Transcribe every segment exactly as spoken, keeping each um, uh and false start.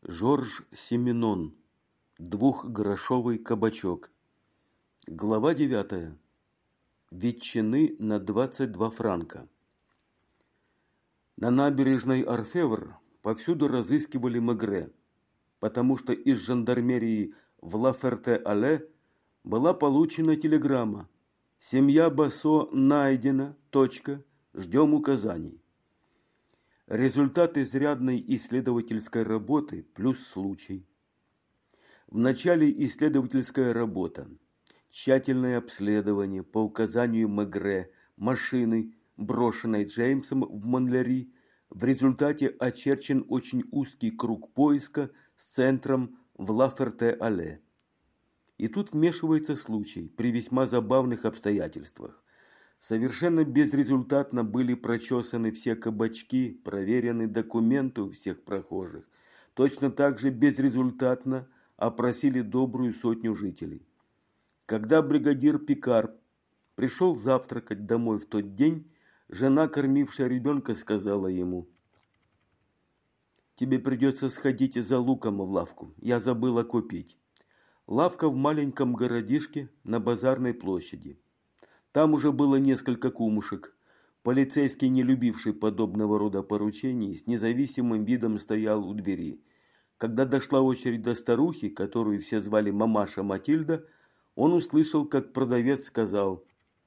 Жорж Сименон. Двухгрошовый кабачок. Глава девятая. Ветчины на двадцать два франка. На набережной Орфевр повсюду разыскивали Мегре, потому что из жандармерии в Ла-Ферте-Алле была получена телеграмма: «Семья Бассо найдена. Точка. Ждем указаний». Результат изрядной исследовательской работы плюс случай. Вначале исследовательская работа, тщательное обследование по указанию Мегре машины, брошенной Джеймсом в Монлери. В результате очерчен очень узкий круг поиска с центром в Ла-Ферте-Алле. И тут вмешивается случай при весьма забавных обстоятельствах. Совершенно безрезультатно были прочесаны все кабачки, проверены документы у всех прохожих. Точно так же безрезультатно опросили добрую сотню жителей. Когда бригадир Пикар пришел завтракать домой в тот день, жена, кормившая ребенка, сказала ему: «Тебе придется сходить за луком в лавку, я забыла купить». Лавка в маленьком городишке на базарной площади. Там уже было несколько кумушек. Полицейский, не любивший подобного рода поручений, с независимым видом стоял у двери. Когда дошла очередь до старухи, которую все звали мамаша Матильда, он услышал, как продавец сказал: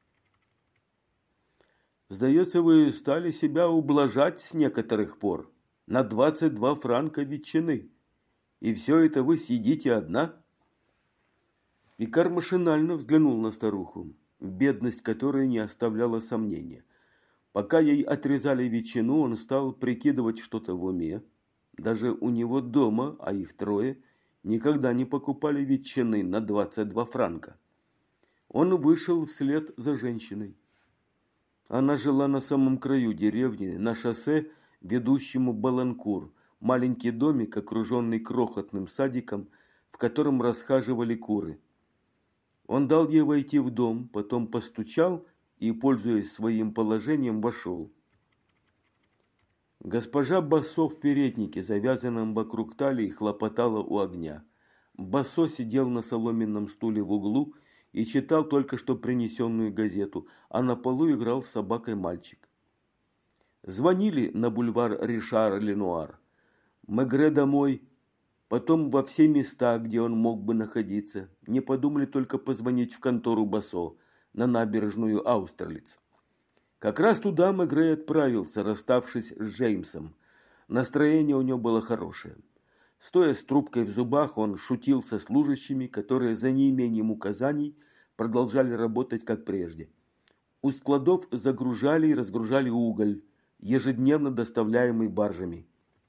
«Сдается, вы стали себя ублажать с некоторых пор. На двадцать два франка ветчины. И все это вы съедите одна?» Пикар машинально взглянул на старуху, бедность которой не оставляла сомнения. Пока ей отрезали ветчину, он стал прикидывать что-то в уме. Даже у него дома, а их трое, никогда не покупали ветчины на двадцать два франка. Он вышел вслед за женщиной. Она жила на самом краю деревни, на шоссе, ведущему в Баланкур, маленький домик, окруженный крохотным садиком, в котором расхаживали куры. Он дал ей войти в дом, потом постучал и, пользуясь своим положением, вошел. Госпожа Бассо в переднике, завязанном вокруг талии, хлопотала у огня. Бассо сидел на соломенном стуле в углу и читал только что принесенную газету, а на полу играл с собакой мальчик. Звонили на бульвар Ришар-Ленуар. Мегре домой, потом во все места, где он мог бы находиться. Не подумали только позвонить в контору Бассо на набережную Аустерлиц. Как раз туда Мегре отправился, расставшись с Джеймсом. Настроение у него было хорошее. Стоя с трубкой в зубах, он шутил со служащими, которые за неимением указаний продолжали работать как прежде. У складов загружали и разгружали уголь, ежедневно доставляемый баржами.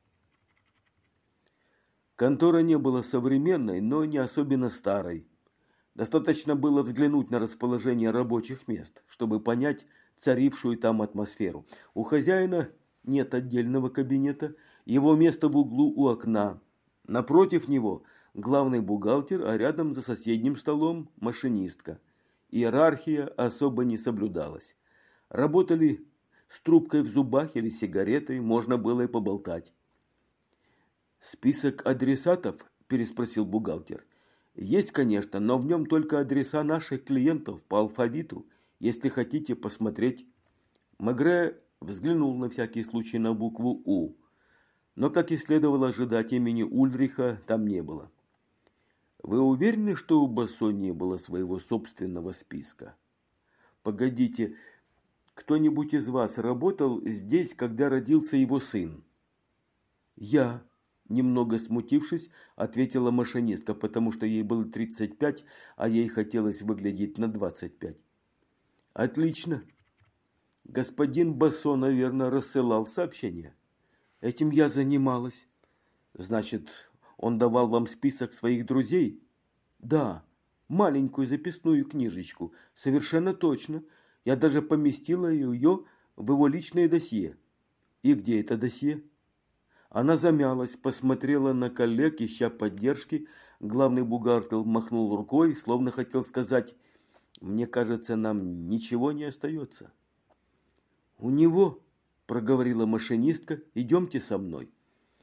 Контора не была современной, но не особенно старой. Достаточно было взглянуть на расположение рабочих мест, чтобы понять царившую там атмосферу. У хозяина нет отдельного кабинета, его место в углу у окна. Напротив него главный бухгалтер, а рядом за соседним столом машинистка. Иерархия особо не соблюдалась. Работали с трубкой в зубах или сигаретой, можно было и поболтать. «Список адресатов?» – переспросил бухгалтер. «Есть, конечно, но в нем только адреса наших клиентов по алфавиту, если хотите посмотреть». Мегре взглянул на всякий случай на букву «У», но, как и следовало ожидать, имени Ульриха там не было. «Вы уверены, что у Бассо не было своего собственного списка?» «Погодите, кто-нибудь из вас работал здесь, когда родился его сын?» «Я». Немного смутившись, ответила машинистка, потому что ей было тридцать пять, а ей хотелось выглядеть на двадцать пять. Отлично. Господин Бассо, наверное, рассылал сообщения. Этим я занималась. Значит, он давал вам список своих друзей? Да, маленькую записную книжечку. Совершенно точно. Я даже поместила ее в его личное досье. И где это досье? Она замялась, посмотрела на коллег, ища поддержки. Главный бухгалтер махнул рукой, словно хотел сказать: «Мне кажется, нам ничего не остается». «У него», – проговорила машинистка, – «идемте со мной».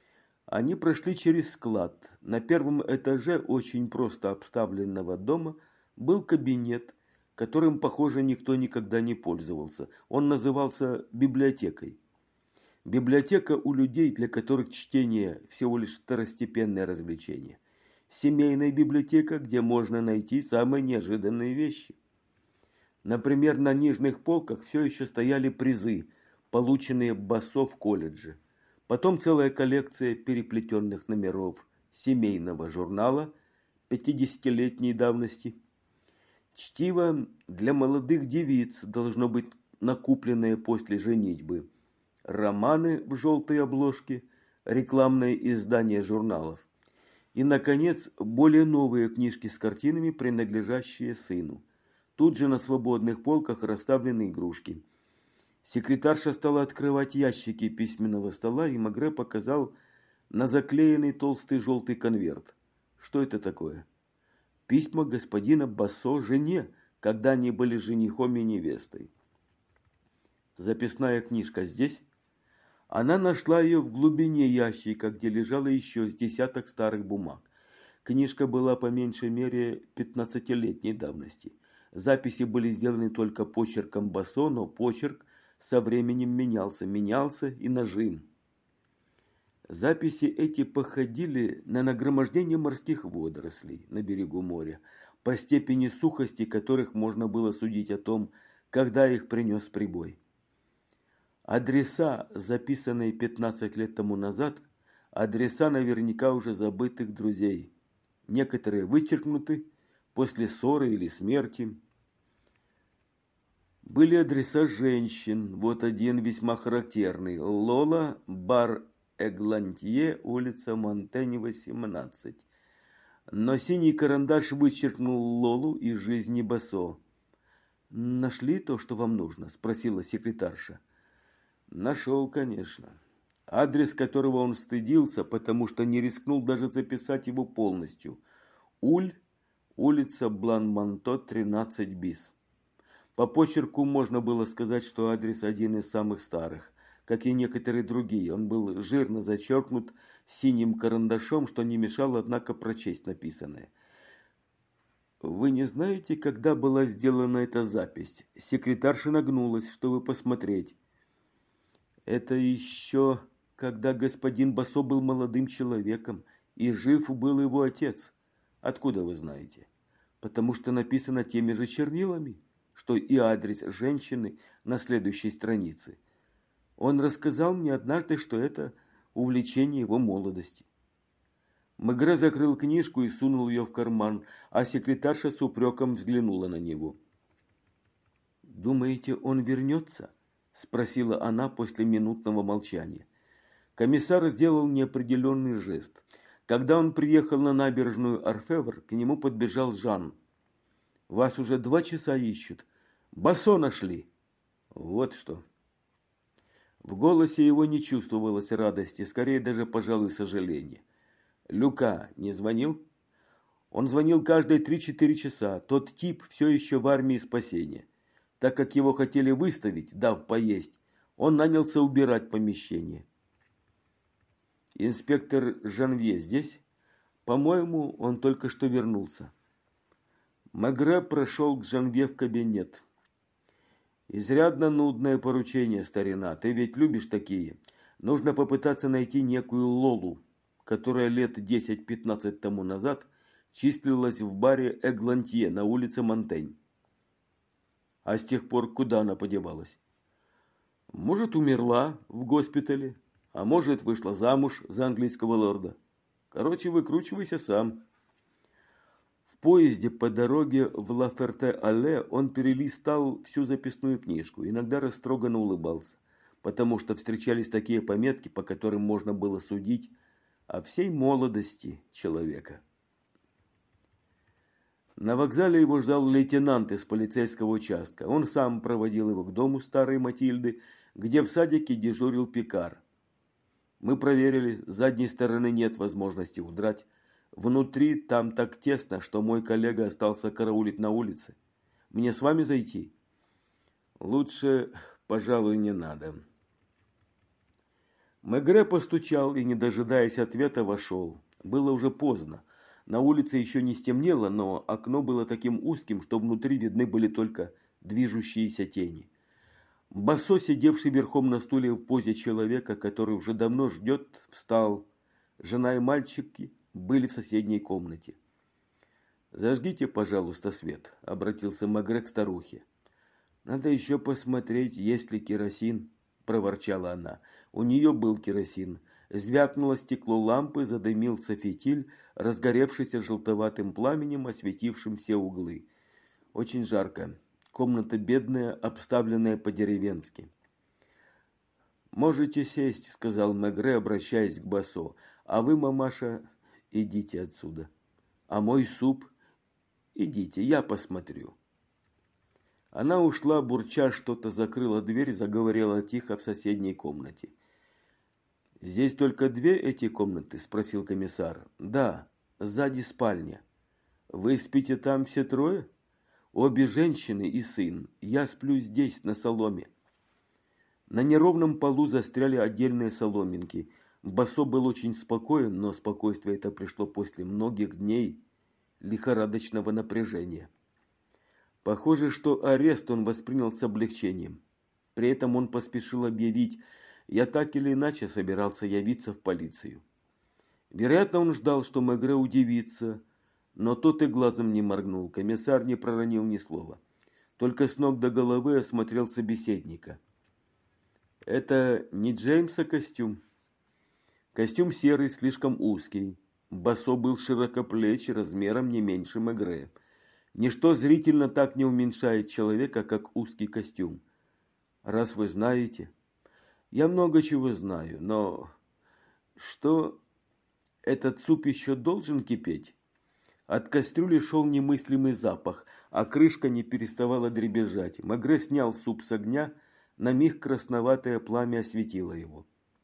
Они прошли через склад. На первом этаже очень просто обставленного дома был кабинет, которым, похоже, никто никогда не пользовался. Он назывался библиотекой. Библиотека у людей, для которых чтение всего лишь второстепенное развлечение. Семейная библиотека, где можно найти самые неожиданные вещи. Например, на нижних полках все еще стояли призы, полученные Бассо в колледже. Потом целая коллекция переплетенных номеров семейного журнала пятидесятилетней давности. Чтиво для молодых девиц должно быть накупленное после женитьбы. Романы в желтой обложке, рекламные издания журналов. И, наконец, более новые книжки с картинами, принадлежащие сыну. Тут же на свободных полках расставлены игрушки. Секретарша стала открывать ящики письменного стола, и Мегре показал на заклеенный толстый желтый конверт. Что это такое? Письма господина Бассо жене, когда они были женихом и невестой. Записная книжка здесь? Она нашла ее в глубине ящика, где лежало еще с десяток старых бумаг. Книжка была по меньшей мере пятнадцатилетней давности. Записи были сделаны только почерком Бассо, но почерк со временем менялся, менялся и нажим. Записи эти походили на нагромождение морских водорослей на берегу моря, по степени сухости которых можно было судить о том, когда их принес прибой. Адреса, записанные пятнадцать лет тому назад, адреса наверняка уже забытых друзей. Некоторые вычеркнуты после ссоры или смерти. Были адреса женщин. Вот один весьма характерный. Лола, бар Эглантье, улица Монтень, восемнадцать. Но синий карандаш вычеркнул Лолу из жизни Бассо. «Нашли то, что вам нужно?» – спросила секретарша. Нашел, конечно. Адрес, которого он стыдился, потому что не рискнул даже записать его полностью. Уль, улица Блан-Манто, тринадцать бис. По почерку можно было сказать, что адрес один из самых старых, как и некоторые другие. Он был жирно зачеркнут синим карандашом, что не мешало, однако, прочесть написанное. Вы не знаете, когда была сделана эта запись? Секретарша нагнулась, чтобы посмотреть. Это еще когда господин Бассо был молодым человеком, и жив был его отец. Откуда вы знаете? Потому что написано теми же чернилами, что и адрес женщины на следующей странице. Он рассказал мне однажды, что это увлечение его молодости. Мегре закрыл книжку и сунул ее в карман, а секретарша с упреком взглянула на него. «Думаете, он вернется?» – спросила она после минутного молчания. Комиссар сделал неопределенный жест. Когда он приехал на набережную Орфевр, к нему подбежал Жан. «Вас уже два часа ищут. Бассо нашли!» «Вот что!» В голосе его не чувствовалось радости, скорее даже, пожалуй, сожаления. «Люка не звонил?» «Он звонил каждые три-четыре часа. Тот тип все еще в армии спасения. Так как его хотели выставить, дав поесть, он нанялся убирать помещение». «Инспектор Жанвье здесь?» «По-моему, он только что вернулся». Мегре прошел к Жанвье в кабинет. «Изрядно нудное поручение, старина. Ты ведь любишь такие. Нужно попытаться найти некую Лолу, которая лет десять-пятнадцать тому назад числилась в баре Эглантье на улице Монтень. А с тех пор куда она подевалась? Может, умерла в госпитале, а может, вышла замуж за английского лорда. Короче, выкручивайся сам». В поезде по дороге в Ла-Ферте-Алле он перелистал всю записную книжку, иногда растроганно улыбался, потому что встречались такие пометки, по которым можно было судить о всей молодости человека. На вокзале его ждал лейтенант из полицейского участка. Он сам проводил его к дому старой Матильды, где в садике дежурил Пикар. Мы проверили, с задней стороны нет возможности удрать. Внутри там так тесно, что мой коллега остался караулить на улице. Мне с вами зайти? Лучше, пожалуй, не надо. Мегре постучал и, не дожидаясь ответа, вошел. Было уже поздно. На улице еще не стемнело, но окно было таким узким, что внутри видны были только движущиеся тени. Басо, сидевший верхом на стуле в позе человека, который уже давно ждет, встал. Жена и мальчики были в соседней комнате. «Зажгите, пожалуйста, свет», – обратился Мегре к старухе. «Надо еще посмотреть, есть ли керосин», – проворчала она. У нее был керосин. Звякнуло стекло лампы, задымился фитиль, разгоревшийся желтоватым пламенем, осветившим все углы. Очень жарко. Комната бедная, обставленная по-деревенски. «Можете сесть», – сказал Мегре, обращаясь к Басо. «А вы, мамаша, идите отсюда. А мой суп? Идите, я посмотрю». Она ушла, бурча что-то, закрыла дверь, заговорила тихо в соседней комнате. «Здесь только две эти комнаты?» – спросил комиссар. «Да, сзади спальня». «Вы спите там все трое?» «Обе женщины и сын. Я сплю здесь, на соломе». На неровном полу застряли отдельные соломинки. Басо был очень спокоен, но спокойствие это пришло после многих дней лихорадочного напряжения. Похоже, что арест он воспринял с облегчением. При этом он поспешил объявить: «Я так или иначе собирался явиться в полицию». Вероятно, он ждал, что Мегре удивится, но тот и глазом не моргнул. Комиссар не проронил ни слова. Только с ног до головы осмотрел собеседника. «Это не Джеймса костюм?» Костюм серый, слишком узкий. Басо был широкоплеч, размером не меньше Мегре. Ничто зрительно так не уменьшает человека, как узкий костюм. «Раз вы знаете...» «Я много чего знаю, но... что... этот суп еще должен кипеть?» От кастрюли шел немыслимый запах, а крышка не переставала дребезжать. Мегре снял суп с огня, на миг красноватое пламя осветило его.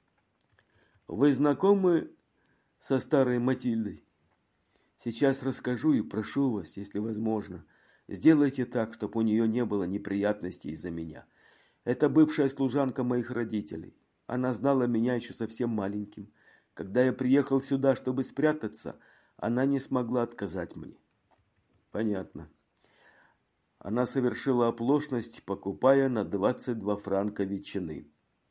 «Вы знакомы со старой Матильдой?» «Сейчас расскажу и прошу вас, если возможно, сделайте так, чтобы у нее не было неприятностей из-за меня. Это бывшая служанка моих родителей. Она знала меня еще совсем маленьким. Когда я приехал сюда, чтобы спрятаться, она не смогла отказать мне». «Понятно». Она совершила оплошность, покупая на двадцать два франка ветчины.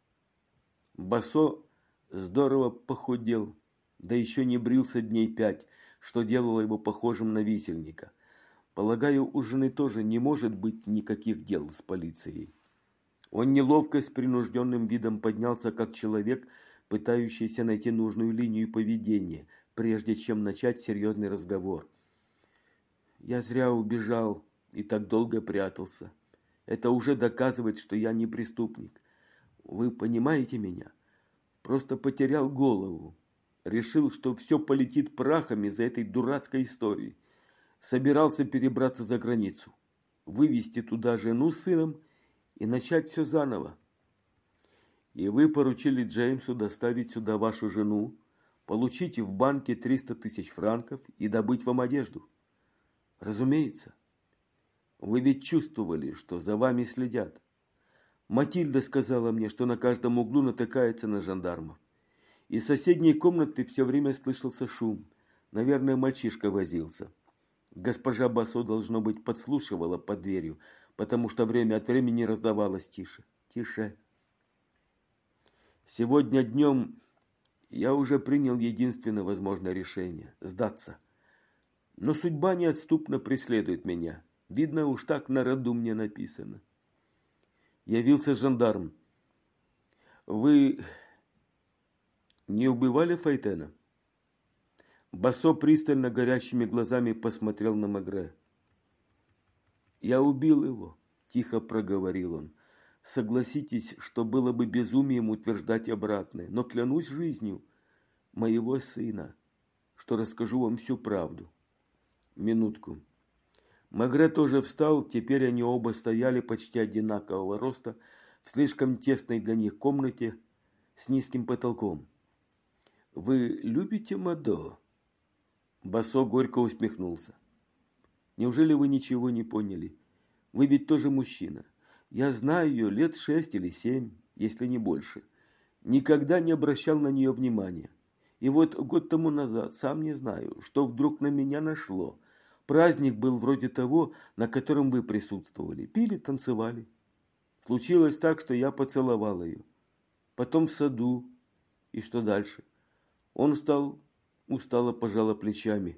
Басо здорово похудел, да еще не брился дней пять, что делало его похожим на висельника. Полагаю, у жены тоже не может быть никаких дел с полицией. Он неловко с принужденным видом поднялся, как человек, пытающийся найти нужную линию поведения, прежде чем начать серьезный разговор. «Я зря убежал и так долго прятался. Это уже доказывает, что я не преступник. Вы понимаете меня? Просто потерял голову. Решил, что все полетит прахом из-за этой дурацкой истории. Собирался перебраться за границу, вывести туда жену с сыном и начать все заново. И вы поручили Джеймсу доставить сюда вашу жену, получить в банке триста тысяч франков и добыть вам одежду. Разумеется. Вы ведь чувствовали, что за вами следят. Матильда сказала мне, что на каждом углу натыкается на жандармов. Из соседней комнаты все время слышался шум. Наверное, мальчишка возился. Госпожа Басо, должно быть, подслушивала под дверью, потому что время от времени раздавалось: «Тише, тише». Сегодня днем я уже принял единственное возможное решение – сдаться. Но судьба неотступно преследует меня. Видно, уж так на роду мне написано. Явился жандарм. Вы не убивали Файтена? Басо пристально горящими глазами посмотрел на Мегре. «Я убил его», – тихо проговорил он. «Согласитесь, что было бы безумием утверждать обратное, но клянусь жизнью моего сына, что расскажу вам всю правду». Минутку. Мегре тоже встал, теперь они оба стояли почти одинакового роста в слишком тесной для них комнате с низким потолком. «Вы любите Мадо?» Басо горько усмехнулся. «Неужели вы ничего не поняли? Вы ведь тоже мужчина. Я знаю ее лет шесть или семь, если не больше. никогда не обращал на нее внимания. И вот год тому назад, сам не знаю, что вдруг на меня нашло. Праздник был вроде того, на котором вы присутствовали. Пили, танцевали. Случилось так, что я поцеловал ее. Потом в саду. И что дальше? Он стал, устало пожала плечами.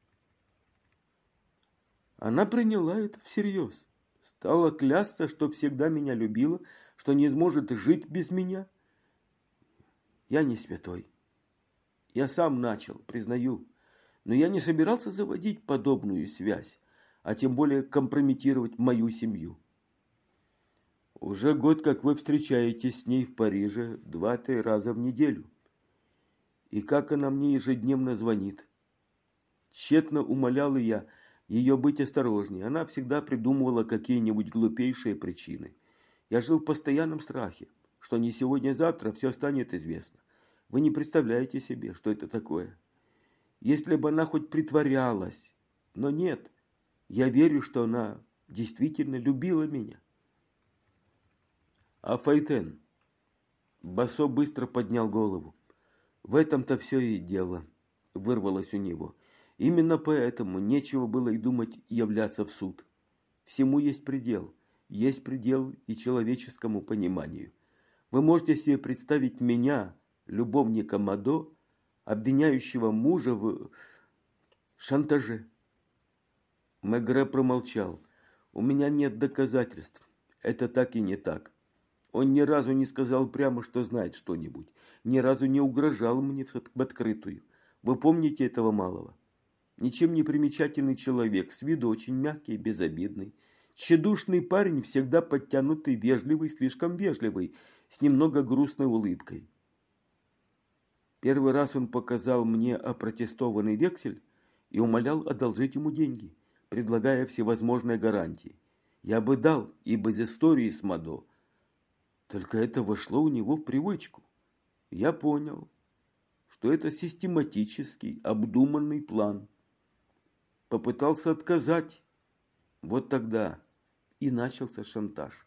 Она приняла это всерьез. Стала клясться, что всегда меня любила, что не сможет жить без меня. Я не святой. Я сам начал, признаю. Но я не собирался заводить подобную связь, а тем более компрометировать мою семью. Уже год, как вы встречаетесь с ней в Париже два-три раза в неделю. И как она мне ежедневно звонит. Тщетно умолял я ее быть осторожнее. Она всегда придумывала какие-нибудь глупейшие причины. Я жил в постоянном страхе, что не сегодня-завтра все станет известно. Вы не представляете себе, что это такое. Если бы она хоть притворялась, но нет, я верю, что она действительно любила меня. А Файтен? Басо быстро поднял голову. В этом-то все и дело, вырвалось у него. Именно поэтому нечего было и думать являться в суд. Всему есть предел. Есть предел и человеческому пониманию. Вы можете себе представить меня, любовника Мадо, обвиняющего мужа в шантаже? Мегре промолчал. У меня нет доказательств. Это так и не так. Он ни разу не сказал прямо, что знает что-нибудь. Ни разу не угрожал мне в открытую. Вы помните этого малого? Ничем не примечательный человек, с виду очень мягкий и безобидный. Тщедушный парень, всегда подтянутый, вежливый, слишком вежливый, с немного грустной улыбкой. Первый раз он показал мне опротестованный вексель и умолял одолжить ему деньги, предлагая всевозможные гарантии. Я бы дал и без истории с Мадо. Только это вошло у него в привычку. Я понял, что это систематический, обдуманный план. Попытался отказать. Вот тогда и начался шантаж.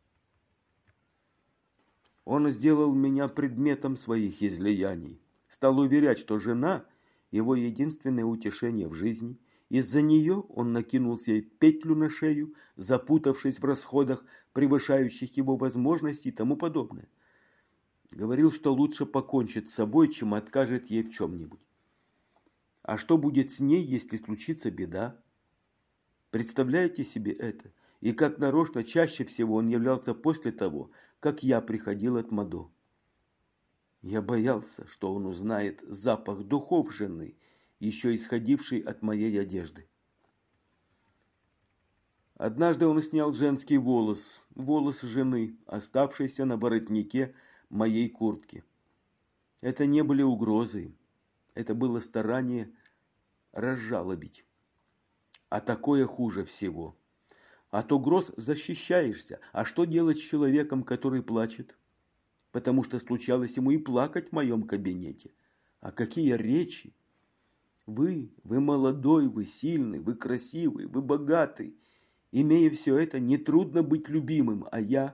Он сделал меня предметом своих излияний. Стал уверять, что жена – его единственное утешение в жизни. Из-за нее он накинул себе петлю на шею, запутавшись в расходах, превышающих его возможности и тому подобное. Говорил, что лучше покончит с собой, чем откажет ей в чем-нибудь. А что будет с ней, если случится беда? Представляете себе это? И как нарочно чаще всего он являлся после того, как я приходил от Мадо. Я боялся, что он узнает запах духов жены, еще исходивший от моей одежды. Однажды он снял женский волос, волос жены, оставшийся на воротнике моей куртки. Это не были угрозы, это было старание разжалобить. А такое хуже всего. От угроз защищаешься. А что делать с человеком, который плачет? Потому что случалось ему и плакать в моем кабинете. А какие речи! Вы, вы молодой, вы сильный, вы красивый, вы богатый. Имея все это, нетрудно быть любимым, а я...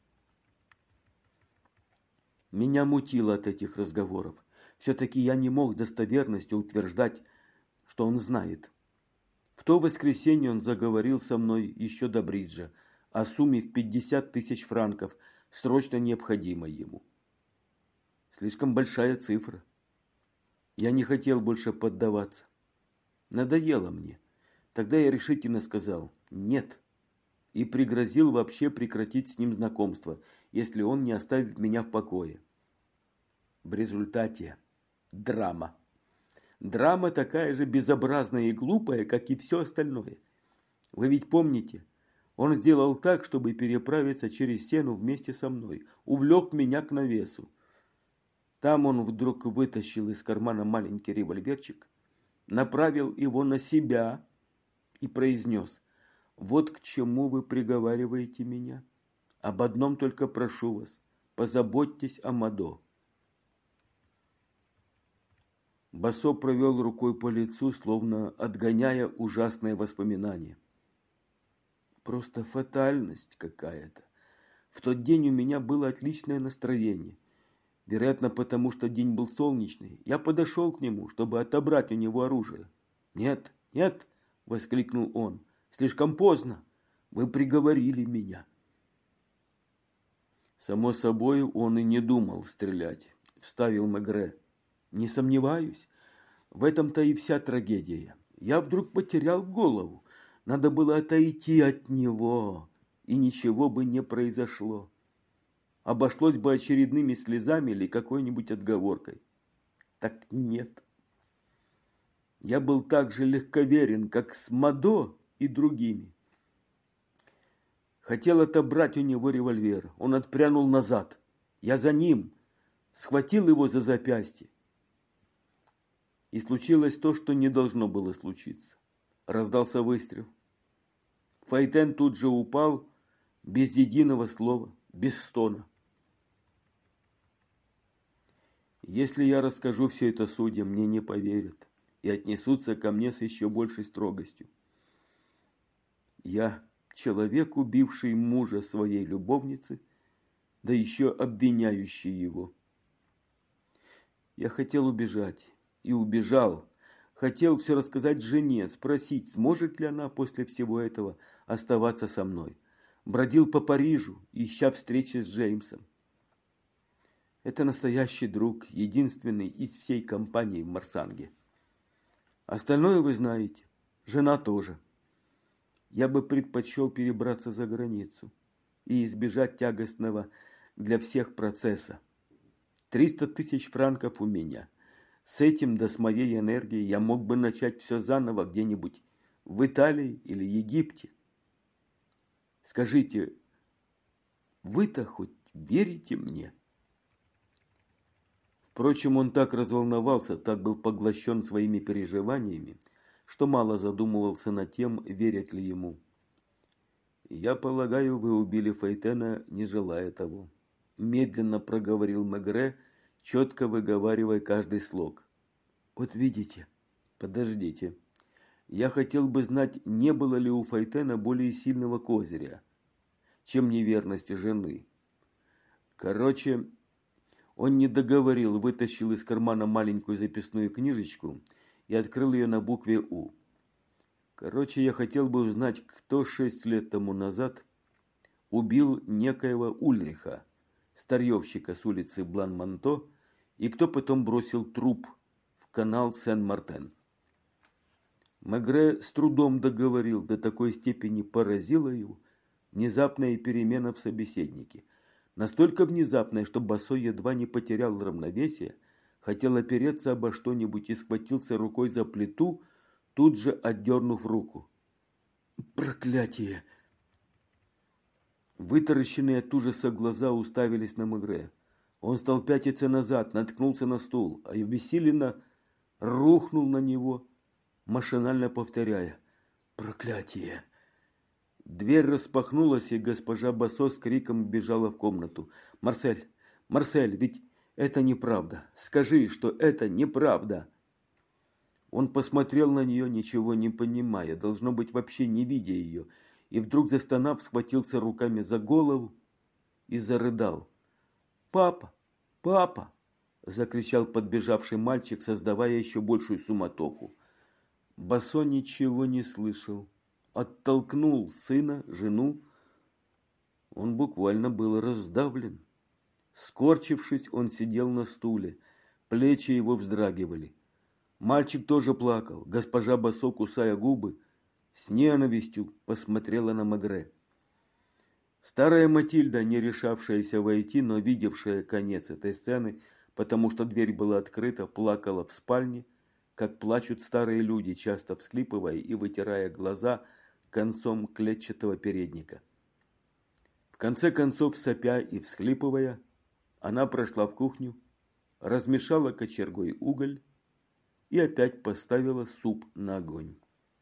Меня мутило от этих разговоров. Все-таки я не мог достоверностью утверждать, что он знает. В то воскресенье он заговорил со мной еще до бриджа о сумме в пятьдесят тысяч франков, срочно необходимой ему. Слишком большая цифра. Я не хотел больше поддаваться. Надоело мне. Тогда я решительно сказал «нет» и пригрозил вообще прекратить с ним знакомство, если он не оставит меня в покое. В результате драма. Драма такая же безобразная и глупая, как и все остальное. Вы ведь помните, он сделал так, чтобы переправиться через Сену вместе со мной, увлек меня к навесу. Там он вдруг вытащил из кармана маленький револьверчик, направил его на себя и произнес: «Вот к чему вы приговариваете меня. Об одном только прошу вас, позаботьтесь о Мадо». Басо провел рукой по лицу, словно отгоняя ужасные воспоминания. Просто фатальность какая-то. В тот день у меня было отличное настроение. Вероятно, потому что день был солнечный. Я подошел к нему, чтобы отобрать у него оружие. «Нет, нет!» – воскликнул он. «Слишком поздно! Вы приговорили меня!» «Само собой, он и не думал стрелять», – вставил Мегре. «Не сомневаюсь. В этом-то и вся трагедия. Я вдруг потерял голову. Надо было отойти от него, и ничего бы не произошло. Обошлось бы очередными слезами или какой-нибудь отговоркой. Так нет. Я был так же легковерен, как с Мадо и другими. Хотел отобрать у него револьвер. Он отпрянул назад. Я за ним. Схватил его за запястье. И случилось то, что не должно было случиться. Раздался выстрел. Файтен тут же упал, без единого слова, без стона. Если я расскажу все это судьям, мне не поверят и отнесутся ко мне с еще большей строгостью. Я человек, убивший мужа своей любовницы, да еще обвиняющий его. Я хотел убежать и убежал. Хотел все рассказать жене, спросить, сможет ли она после всего этого оставаться со мной. Бродил по Парижу, ища встречи с Джеймсом. Это настоящий друг, единственный из всей компании в Марсанге. Остальное вы знаете. Жена тоже. Я бы предпочел перебраться за границу и избежать тягостного для всех процесса. Триста тысяч франков у меня. С этим, да с моей энергией, я мог бы начать все заново где-нибудь в Италии или Египте. Скажите, вы-то хоть верите мне? Впрочем, он так разволновался, так был поглощен своими переживаниями, что мало задумывался над тем, верят ли ему. «Я полагаю, вы убили Файтена, не желая того», – медленно проговорил Мегре, четко выговаривая каждый слог. «Вот видите, подождите. Я хотел бы знать, не было ли у Файтена более сильного козыря, чем неверность жены. Короче, он не договорил, вытащил из кармана маленькую записную книжечку и открыл ее на букве «У». Короче, я хотел бы узнать, кто шесть лет тому назад убил некоего Ульриха, старьевщика с улицы Блан-Манто, и кто потом бросил труп в канал Сен-Мартен. Мегре с трудом договорил, до такой степени поразила его внезапная перемена в собеседнике. Настолько внезапная, что Босой едва не потерял равновесие, хотел опереться обо что-нибудь и схватился рукой за плиту, тут же отдернув руку. «Проклятие!» Вытаращенные от ужаса глаза уставились на Мегре. Он стал пятиться назад, наткнулся на стул, а обессиленно рухнул на него, машинально повторяя: «Проклятие!» Дверь распахнулась, и госпожа Босо с криком бежала в комнату. «Марсель! Марсель, ведь это неправда! Скажи, что это неправда!» Он посмотрел на нее, ничего не понимая, должно быть, вообще не видя ее, и вдруг, застонав, схватился руками за голову и зарыдал. «Папа! Папа!» – закричал подбежавший мальчик, создавая еще большую суматоху. Босо ничего не слышал. Оттолкнул сына, жену. Он буквально был раздавлен. Скорчившись, он сидел на стуле. Плечи его вздрагивали. Мальчик тоже плакал. Госпожа Босо, кусая губы, с ненавистью посмотрела на Мегре. Старая Матильда, не решавшаяся войти, но видевшая конец этой сцены, потому что дверь была открыта, плакала в спальне, как плачут старые люди, часто всхлипывая и вытирая глаза концом клетчатого передника. В конце концов, сопя и всхлипывая, она прошла в кухню, размешала кочергой уголь и опять поставила суп на огонь.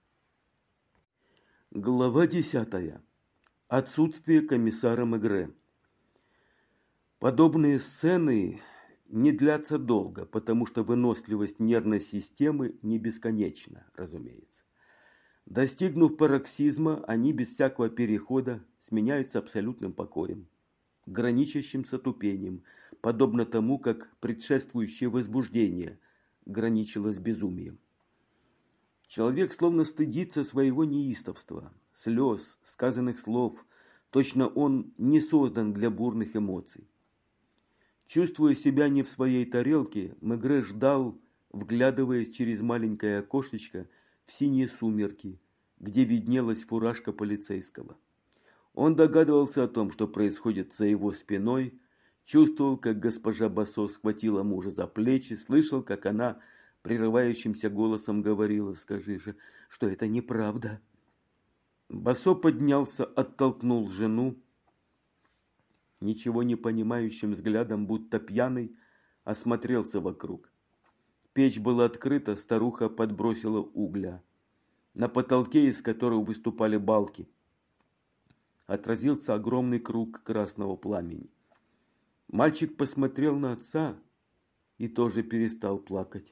Глава десятая. Отсутствие комиссара Мегре. Подобные сцены не длятся долго, потому что выносливость нервной системы не бесконечна, разумеется. Достигнув пароксизма, они без всякого перехода сменяются абсолютным покоем, граничащим с отупением, подобно тому, как предшествующее возбуждение граничило с безумием. Человек словно стыдится своего неистовства, слез, сказанных слов, точно он не создан для бурных эмоций. Чувствуя себя не в своей тарелке, Мегре ждал, вглядываясь через маленькое окошечко в синие сумерки, где виднелась фуражка полицейского. Он догадывался о том, что происходит за его спиной, чувствовал, как госпожа Бассо схватила мужа за плечи, слышал, как она прерывающимся голосом говорила: «Скажи же, что это неправда». Бассо поднялся, оттолкнул жену, ничего не понимающим взглядом, будто пьяный, осмотрелся вокруг. Печь была открыта, старуха подбросила угля. На потолке, из которого выступали балки, отразился огромный круг красного пламени. Мальчик посмотрел на отца и тоже перестал плакать.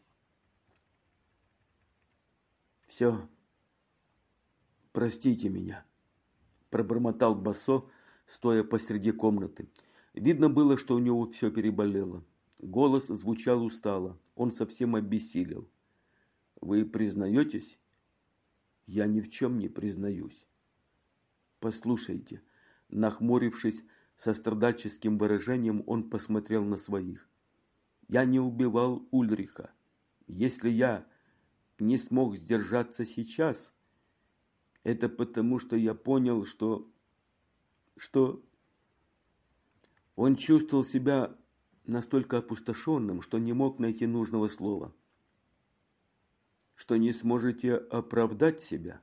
«Все, простите меня», – пробормотал Бассо, стоя посреди комнаты. Видно было, что у него все переболело. Голос звучал устало, он совсем обессилел. «Вы признаетесь?» «Я ни в чем не признаюсь». «Послушайте», – нахмурившись со страдальческим выражением, он посмотрел на своих. «Я не убивал Ульриха. Если я не смог сдержаться сейчас, это потому, что я понял, что... что...» Он чувствовал себя настолько опустошенным, что не мог найти нужного слова. «Что не сможете оправдать себя?»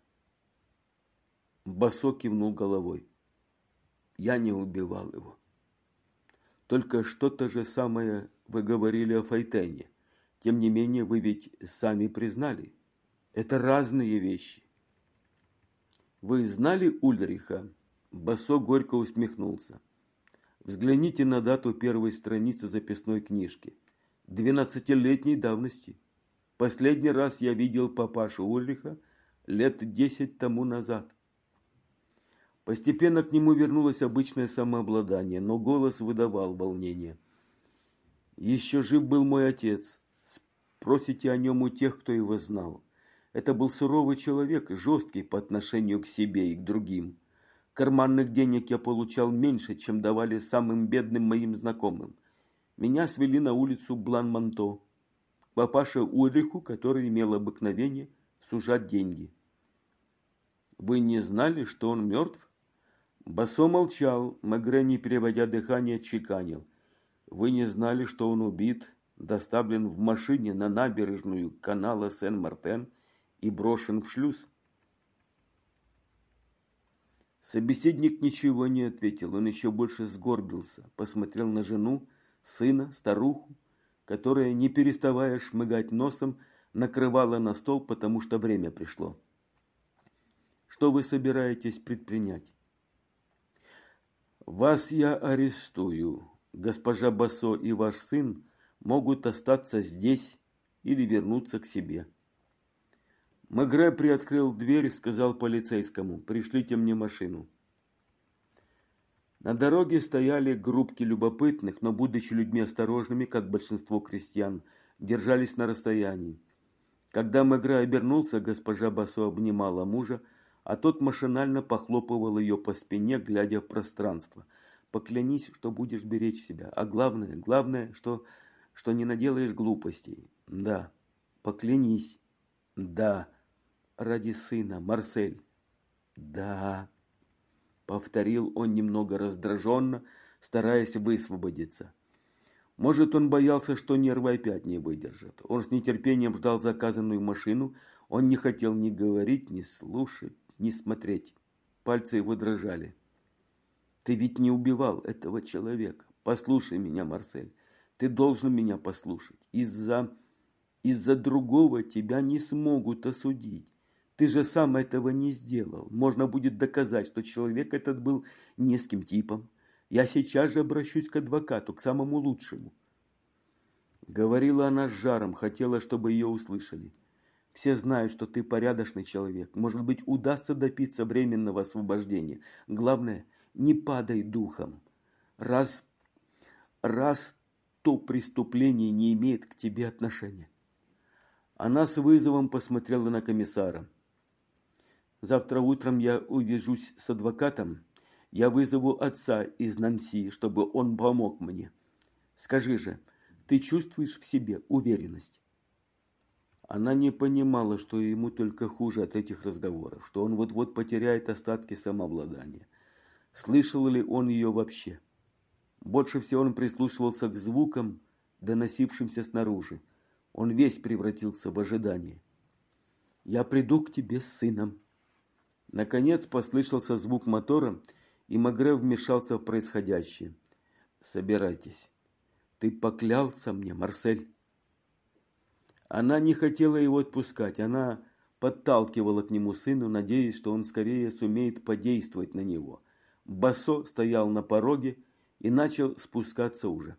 Бассо кивнул головой. «Я не убивал его. Только что-то же самое вы говорили о Файтене. Тем не менее, вы ведь сами признали. Это разные вещи». «Вы знали Ульриха?» Бассо горько усмехнулся. «Взгляните на дату первой страницы записной книжки. Двенадцатилетней давности. Последний раз я видел папашу Ульриха лет десять тому назад». Постепенно к нему вернулось обычное самообладание, но голос выдавал волнение. «Еще жив был мой отец. Спросите о нем у тех, кто его знал. Это был суровый человек, жесткий по отношению к себе и к другим. Карманных денег я получал меньше, чем давали самым бедным моим знакомым. Меня свели на улицу Блан-Манто, к папаше Ульриху, который имел обыкновение сужать деньги». «Вы не знали, что он мертв?» Бассо молчал, Мегре, не переводя дыхание, чеканил. «Вы не знали, что он убит, доставлен в машине на набережную канала Сен-Мартен и брошен в шлюз?» Собеседник ничего не ответил, он еще больше сгорбился, посмотрел на жену, сына, старуху, которая, не переставая шмыгать носом, накрывала на стол, потому что время пришло. «Что вы собираетесь предпринять?» «Вас я арестую. Госпожа Бассо и ваш сын могут остаться здесь или вернуться к себе». Мегре приоткрыл дверь и сказал полицейскому: «Пришлите мне машину». На дороге стояли группки любопытных, но, будучи людьми осторожными, как большинство крестьян, держались на расстоянии. Когда Мегре обернулся, госпожа Бассо обнимала мужа, а тот машинально похлопывал ее по спине, глядя в пространство. «Поклянись, что будешь беречь себя. А главное, главное, что, что не наделаешь глупостей. Да, поклянись. Да, ради сына, Марсель. Да», повторил он немного раздраженно, стараясь высвободиться. Может, он боялся, что нервы опять не выдержат. Он с нетерпением ждал заказанную машину. Он не хотел ни говорить, ни слушать, не смотреть. Пальцы его дрожали. «Ты ведь не убивал этого человека. Послушай меня, Марсель. Ты должен меня послушать. Из-за из-за другого тебя не смогут осудить. Ты же сам этого не сделал. Можно будет доказать, что человек этот был низким типом. Я сейчас же обращусь к адвокату, к самому лучшему». Говорила она с жаром, хотела, чтобы ее услышали. «Все знают, что ты порядочный человек. Может быть, удастся добиться временного освобождения. Главное, не падай духом. Раз, раз то преступление не имеет к тебе отношения. Она с вызовом посмотрела на комиссара. Завтра утром я увижусь с адвокатом. Я вызову отца из Нанси, чтобы он помог мне. Скажи же, ты чувствуешь в себе уверенность? Она не понимала, что ему только хуже от этих разговоров, что он вот-вот потеряет остатки самообладания. Слышал ли он ее вообще? Больше всего он прислушивался к звукам, доносившимся снаружи. Он весь превратился в ожидание. «Я приду к тебе с сыном». Наконец послышался звук мотора, и Мегре вмешался в происходящее. «Собирайтесь. Ты поклялся мне, Марсель». Она не хотела его отпускать. Она подталкивала к нему сыну, надеясь, что он скорее сумеет подействовать на него. Бассо стоял на пороге и начал спускаться уже.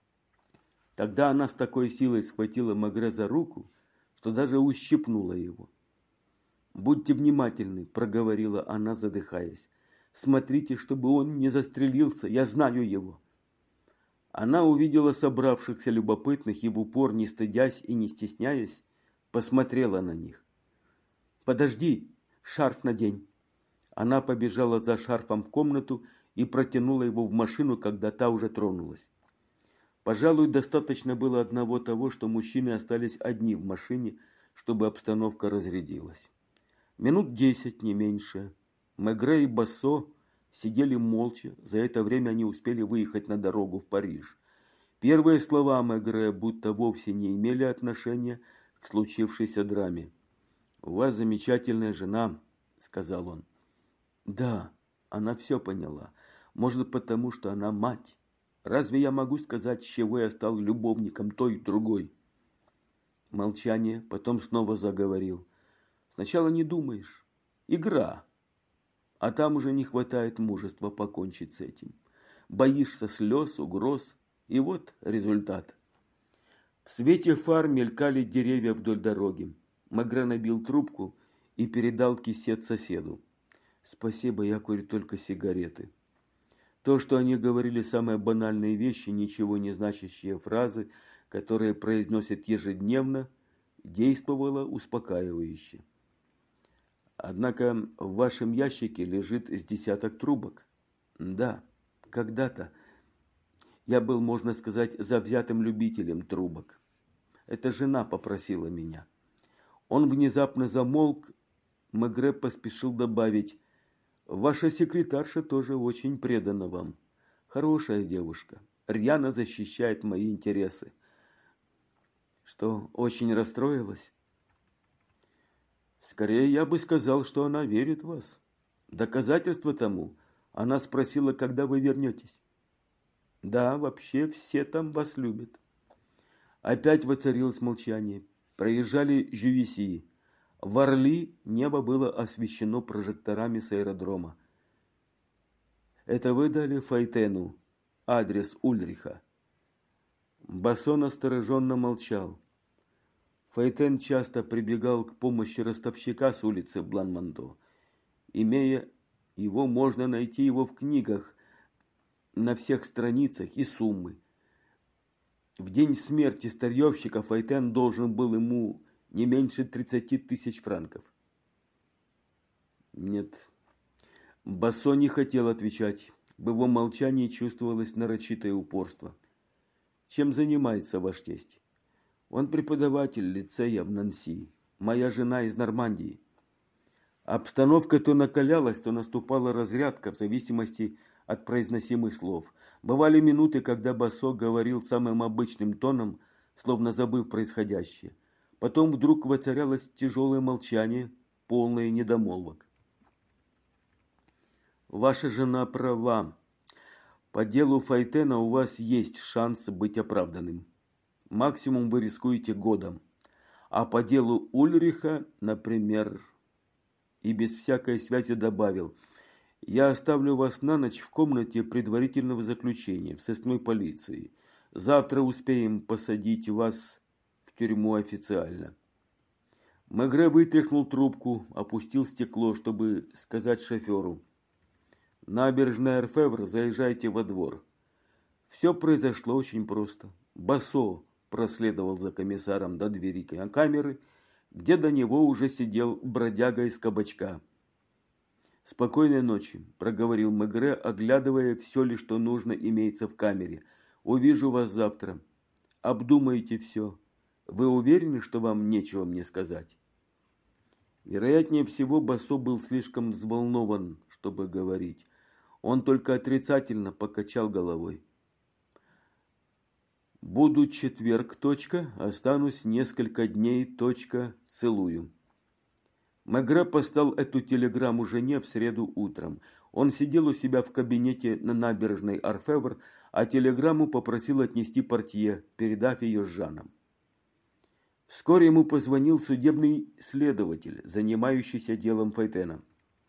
Тогда она с такой силой схватила Мегре за руку, что даже ущипнула его. «Будьте внимательны», – проговорила она, задыхаясь. «Смотрите, чтобы он не застрелился, я знаю его». Она увидела собравшихся любопытных и в упор, не стыдясь и не стесняясь, посмотрела на них. «Подожди, шарф надень». Она побежала за шарфом в комнату и протянула его в машину, когда та уже тронулась. Пожалуй, достаточно было одного того, что мужчины остались одни в машине, чтобы обстановка разрядилась. Минут десять, не меньше. Мегре и Бассо сидели молча. За это время они успели выехать на дорогу в Париж. Первые слова Мегре будто вовсе не имели отношения к случившейся драме. «У вас замечательная жена», — сказал он. «Да, она все поняла. Может, потому что она мать. Разве я могу сказать, с чего я стал любовником той и другой?» Молчание, потом снова заговорил. «Сначала не думаешь. Игра. А там уже не хватает мужества покончить с этим. Боишься слез, угроз. И вот результат». В свете фар мелькали деревья вдоль дороги. Мегре набил трубку и передал кисет соседу. «Спасибо, я курю только сигареты». То, что они говорили самые банальные вещи, ничего не значащие фразы, которые произносят ежедневно, действовало успокаивающе. «Однако в вашем ящике лежит с десяток трубок». «Да, когда-то я был, можно сказать, завзятым любителем трубок. Это жена попросила меня». Он внезапно замолк. Мегре поспешил добавить: «Ваша секретарша тоже очень предана вам. Хорошая девушка, рьяно защищает мои интересы». «Что, очень расстроилась?» «Скорее, я бы сказал, что она верит в вас. Доказательство тому, она спросила, когда вы вернетесь». «Да, вообще все там вас любят». Опять воцарилось молчание. Проезжали Жювиси. В Орли небо было освещено прожекторами с аэродрома. «Это вы дали Файтену адрес Ульриха?» Бассо настороженно молчал. Файтен часто прибегал к помощи ростовщика с улицы Блан-Мандо. Имея его, можно найти его в книгах на всех страницах и суммы. В день смерти старьевщика Файтен должен был ему не меньше тридцати тысяч франков. Нет, Бассо не хотел отвечать. В его молчании чувствовалось нарочитое упорство. «Чем занимается ваш тесть?» «Он преподаватель лицея в Нанси. Моя жена из Нормандии». Обстановка то накалялась, то наступала разрядка в зависимости от произносимых слов. Бывали минуты, когда Бассо говорил самым обычным тоном, словно забыв происходящее. Потом вдруг воцарялось тяжелое молчание, полное недомолвок. «Ваша жена права. По делу Файтена у вас есть шанс быть оправданным. Максимум вы рискуете годом. А по делу Ульриха, например...» И без всякой связи добавил: «Я оставлю вас на ночь в комнате предварительного заключения в сыскной полиции. Завтра успеем посадить вас в тюрьму официально». Мегре вытряхнул трубку, опустил стекло, чтобы сказать шоферу: «Набережная Орфевр, заезжайте во двор». Все произошло очень просто. Басо проследовал за комиссаром до двери камеры, где до него уже сидел бродяга из кабачка. «Спокойной ночи», – проговорил Мегре, оглядывая все ли, что нужно, имеется в камере. «Увижу вас завтра. Обдумайте все. Вы уверены, что вам нечего мне сказать?» Вероятнее всего, Басо был слишком взволнован, чтобы говорить. Он только отрицательно покачал головой. «Буду четверг, точка, останусь несколько дней, точка, целую». Мегре послал эту телеграмму жене в среду утром. Он сидел у себя в кабинете на набережной Орфевр, а телеграмму попросил отнести портье, передав ее с Жаном. Вскоре ему позвонил судебный следователь, занимающийся делом Файтена.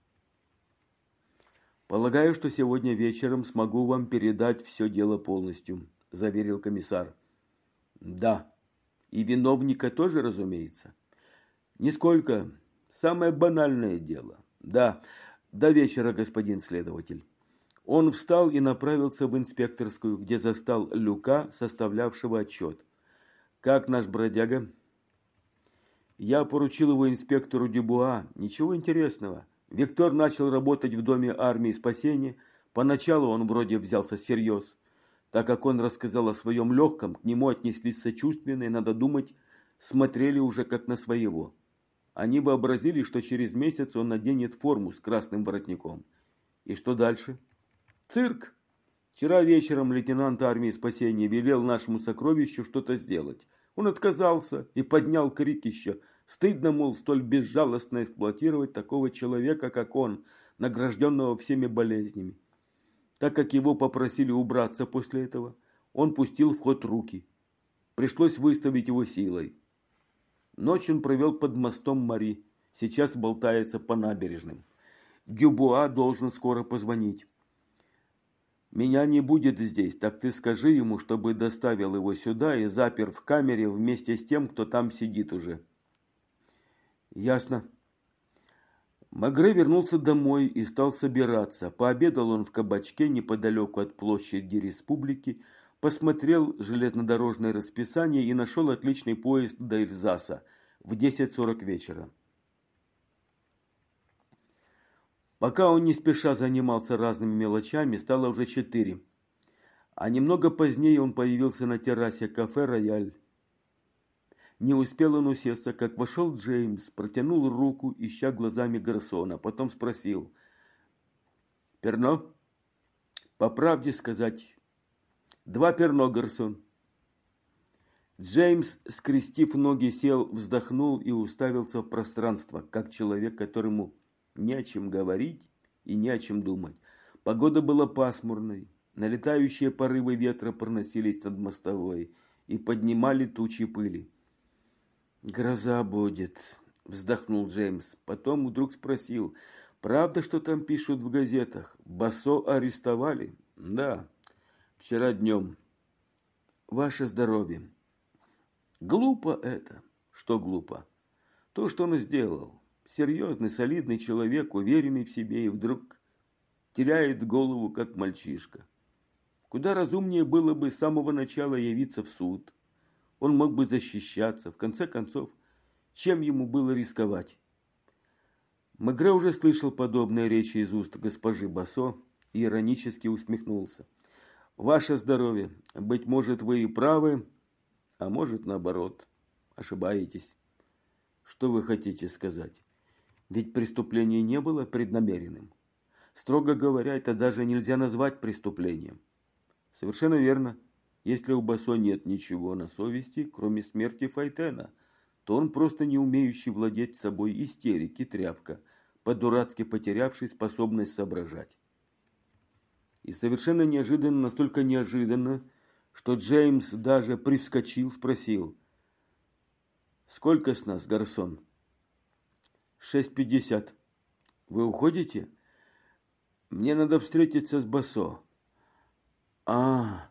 «Полагаю, что сегодня вечером смогу вам передать все дело полностью», – заверил комиссар. «Да. И виновника тоже, разумеется?» «Нисколько. Самое банальное дело. Да. До вечера, господин следователь». Он встал и направился в инспекторскую, где застал Люка, составлявшего отчет. «Как наш бродяга?» «Я поручил его инспектору Дюбуа. Ничего интересного. Виктор начал работать в доме армии спасения. Поначалу он вроде взялся всерьез. Так как он рассказал о своем легком, к нему отнеслись сочувственно и, надо думать, смотрели уже как на своего. Они вообразили, что через месяц он наденет форму с красным воротником. И что дальше? Цирк! Вчера вечером лейтенант армии спасения велел нашему сокровищу что-то сделать. Он отказался и поднял крик еще. Стыдно, мол, столь безжалостно эксплуатировать такого человека, как он, награжденного всеми болезнями. Так как его попросили убраться после этого, он пустил в ход руки. Пришлось выставить его силой. Ночь он провел под мостом Мари. Сейчас болтается по набережным. Дюбуа должен скоро позвонить. «Меня не будет здесь, так ты скажи ему, чтобы доставил его сюда и запер в камере вместе с тем, кто там сидит уже». «Ясно». Мегре вернулся домой и стал собираться. Пообедал он в кабачке неподалеку от площади Республики, посмотрел железнодорожное расписание и нашел отличный поезд до Эльзаса в десять сорок вечера. Пока он не спеша занимался разными мелочами, стало уже четыре. А немного позднее он появился на террасе кафе «Рояль». Не успел он усесться, как вошел Джеймс, протянул руку, ища глазами гарсона, потом спросил: «Перно?» «По правде сказать, два перно, гарсон». Джеймс, скрестив ноги, сел, вздохнул и уставился в пространство, как человек, которому не о чем говорить и не о чем думать. Погода была пасмурной, налетающие порывы ветра проносились над мостовой и поднимали тучи пыли. «Гроза будет», – вздохнул Джеймс. Потом вдруг спросил: «Правда, что там пишут в газетах? Басо арестовали?» «Да, вчера днем». «Ваше здоровье». «Глупо это». «Что глупо?» «То, что он сделал. Серьезный, солидный человек, уверенный в себе, и вдруг теряет голову, как мальчишка. Куда разумнее было бы с самого начала явиться в суд. Он мог бы защищаться. В конце концов, чем ему было рисковать?» Мегре уже слышал подобные речи из уст госпожи Басо и иронически усмехнулся. «Ваше здоровье. Быть может, вы и правы, а может, наоборот, ошибаетесь». «Что вы хотите сказать? Ведь преступление не было преднамеренным. Строго говоря, это даже нельзя назвать преступлением». «Совершенно верно. Если у Басо нет ничего на совести, кроме смерти Файтена, то он просто не умеющий владеть собой истерик и тряпка, по-дурацки потерявший способность соображать». И совершенно неожиданно, настолько неожиданно, что Джеймс даже привскочил, спросил: «Сколько с нас, гарсон?» «Шесть пятьдесят. Вы уходите?» «Мне надо встретиться с Басо». «А,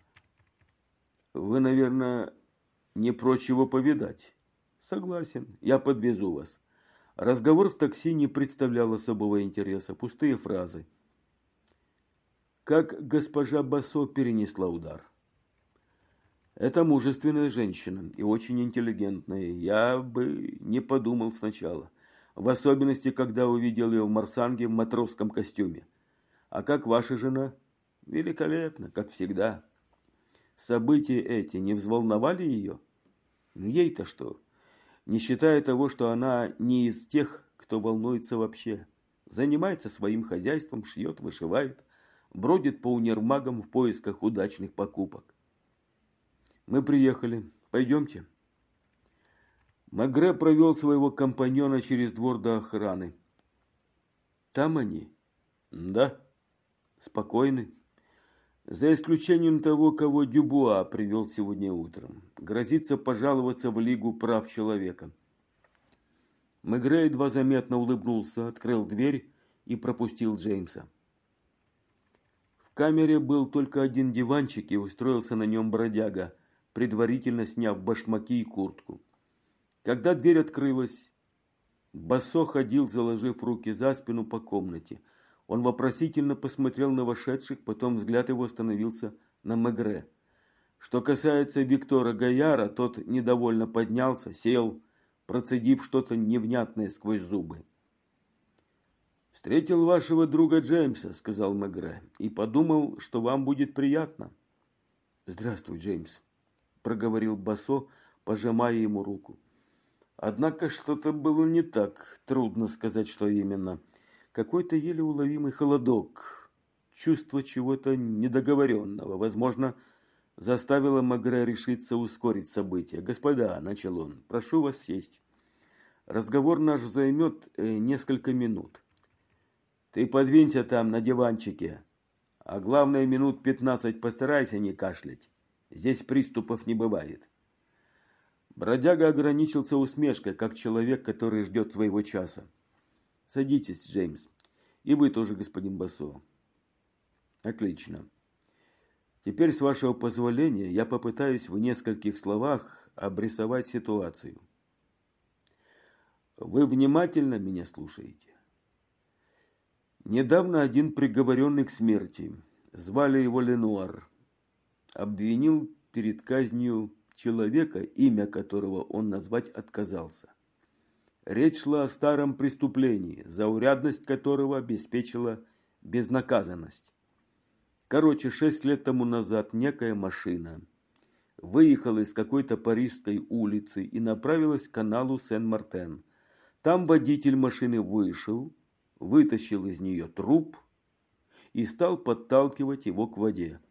вы, наверное, не прочь его повидать?» «Согласен, я подвезу вас». Разговор в такси не представлял особого интереса, пустые фразы. Как госпожа Басо перенесла удар? Это мужественная женщина и очень интеллигентная. Я бы не подумал сначала. В особенности, когда увидел ее в Марсанге в матросском костюме. А как ваша жена? Великолепно, как всегда. События эти не взволновали ее? Ей-то что? Не считая того, что она не из тех, кто волнуется вообще. Занимается своим хозяйством, шьет, вышивает, бродит по универмагам в поисках удачных покупок. Мы приехали. Пойдемте. Мегре провел своего компаньона через двор до охраны. Там они? Да. Спокойны. За исключением того, кого Дюбуа привел сегодня утром. Грозится пожаловаться в Лигу прав человека. Мегре едва заметно улыбнулся, открыл дверь и пропустил Джеймса. В камере был только один диванчик, и устроился на нем бродяга, предварительно сняв башмаки и куртку. Когда дверь открылась, Бассо ходил, заложив руки за спину по комнате. Он вопросительно посмотрел на вошедших, потом взгляд его остановился на Мегре. Что касается Виктора Гаяра, тот недовольно поднялся, сел, процедив что-то невнятное сквозь зубы. «Встретил вашего друга Джеймса», — сказал Мегре, — «и подумал, что вам будет приятно». «Здравствуй, Джеймс», — проговорил Бассо, пожимая ему руку. Однако что-то было не так, трудно сказать, что именно. Какой-то еле уловимый холодок, чувство чего-то недоговоренного, возможно, заставило Мегре решиться ускорить события. «Господа», — начал он, — «прошу вас сесть. Разговор наш займет э, несколько минут. Ты подвинься там на диванчике, а главное, минут пятнадцать постарайся не кашлять. Здесь приступов не бывает». Бродяга ограничился усмешкой, как человек, который ждет своего часа. «Садитесь, Джеймс. И вы тоже, господин Бассо». «Отлично. Теперь, с вашего позволения, я попытаюсь в нескольких словах обрисовать ситуацию. Вы внимательно меня слушаете? Недавно один приговоренный к смерти, звали его Ленуар, обвинил перед казнью человека, имя которого он назвать отказался. Речь шла о старом преступлении, заурядность которого обеспечила безнаказанность. Короче, шесть лет тому назад некая машина выехала из какой-то парижской улицы и направилась к каналу Сен-Мартен. Там водитель машины вышел, вытащил из нее труп и стал подталкивать его к воде.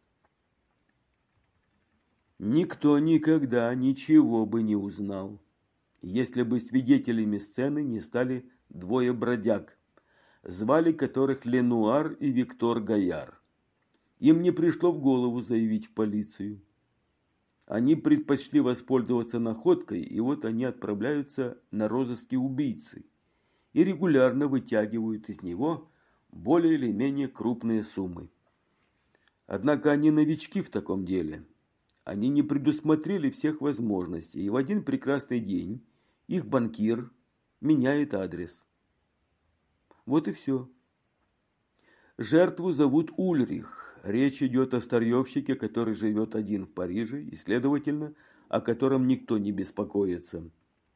Никто никогда ничего бы не узнал, если бы свидетелями сцены не стали двое бродяг, звали которых Ленуар и Виктор Гаяр. Им не пришло в голову заявить в полицию. Они предпочли воспользоваться находкой, и вот они отправляются на розыски убийцы и регулярно вытягивают из него более или менее крупные суммы. Однако они новички в таком деле. Они не предусмотрели всех возможностей, и в один прекрасный день их банкир меняет адрес. Вот и все. Жертву зовут Ульрих. Речь идет о старьевщике, который живет один в Париже, и, следовательно, о котором никто не беспокоится.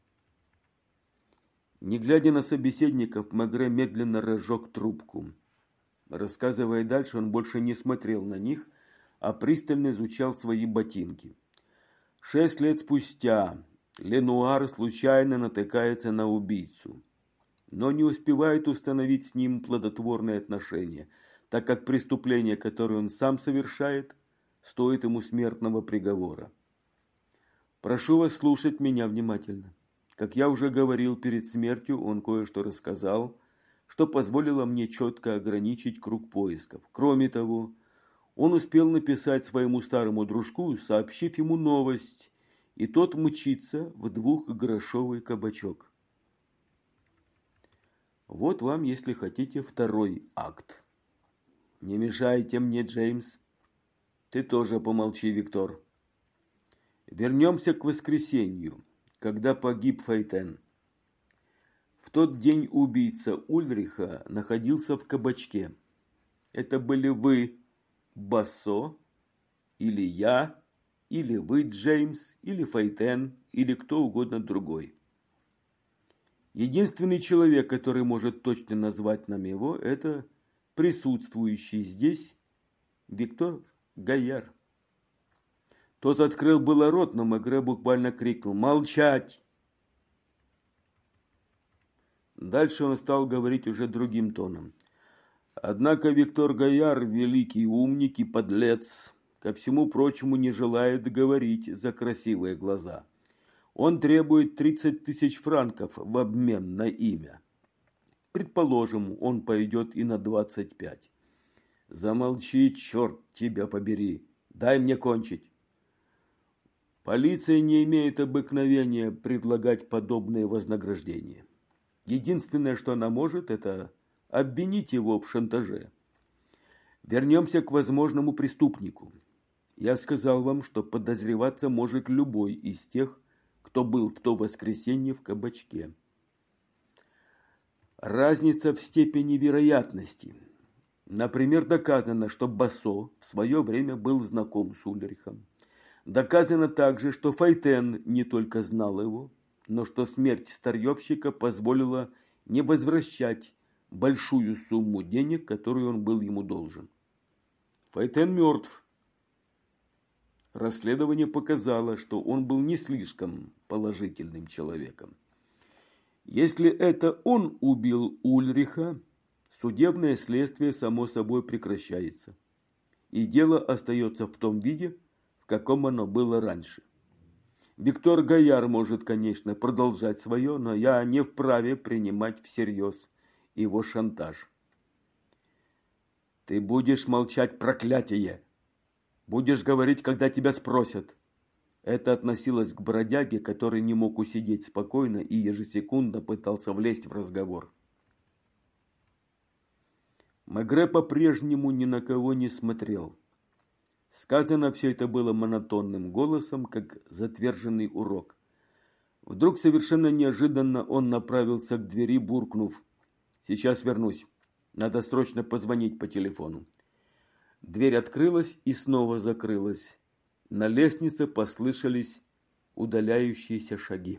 Не глядя на собеседников, Мегре медленно разжег трубку. Рассказывая дальше, он больше не смотрел на них, а пристально изучал свои ботинки. Шесть лет спустя Ленуар случайно натыкается на убийцу, но не успевает установить с ним плодотворные отношения, так как преступление, которое он сам совершает, стоит ему смертного приговора. Прошу вас слушать меня внимательно. Как я уже говорил, перед смертью он кое-что рассказал, что позволило мне четко ограничить круг поисков. Кроме того, он успел написать своему старому дружку, сообщив ему новость, и тот мчится в двухгрошовый кабачок. Вот вам, если хотите, второй акт. Не мешайте мне, Джеймс. Ты тоже помолчи, Виктор. Вернемся к воскресенью, когда погиб Фейтен. В тот день убийца Ульриха находился в кабачке. Это были вы, Бассо, или я, или вы, Джеймс, или Фейтен, или кто угодно другой. Единственный человек, который может точно назвать нам его, это присутствующий здесь Виктор Гайяр. Тот открыл было рот, но Мегре буквально крикнул: «Молчать!». Дальше он стал говорить уже другим тоном. Однако Виктор Гайяр, великий умник и подлец, ко всему прочему не желает говорить за красивые глаза. Он требует тридцать тысяч франков в обмен на имя. Предположим, он пойдет и на двадцать пять. Замолчи, черт тебя побери. Дай мне кончить. Полиция не имеет обыкновения предлагать подобные вознаграждения. Единственное, что она может, это обвинить его в шантаже. Вернемся к возможному преступнику. Я сказал вам, что подозреваться может любой из тех, кто был в то воскресенье в кабачке. Разница в степени вероятности. Например, доказано, что Бассо в свое время был знаком с Ульрихом. Доказано также, что Фейтен не только знал его, но что смерть старьевщика позволила не возвращать большую сумму денег, которую он был ему должен. Фейтен мертв. Расследование показало, что он был не слишком положительным человеком. Если это он убил Ульриха, судебное следствие само собой прекращается, и дело остается в том виде, в каком оно было раньше. Виктор Гайяр может, конечно, продолжать свое, но я не вправе принимать всерьез его шантаж. Ты будешь молчать, проклятие! Будешь говорить, когда тебя спросят. Это относилось к бродяге, который не мог усидеть спокойно и ежесекундно пытался влезть в разговор. Мегре по-прежнему ни на кого не смотрел. Сказано все это было монотонным голосом, как затверженный урок. Вдруг совершенно неожиданно он направился к двери, буркнув: «Сейчас вернусь. Надо срочно позвонить по телефону». Дверь открылась и снова закрылась. На лестнице послышались удаляющиеся шаги.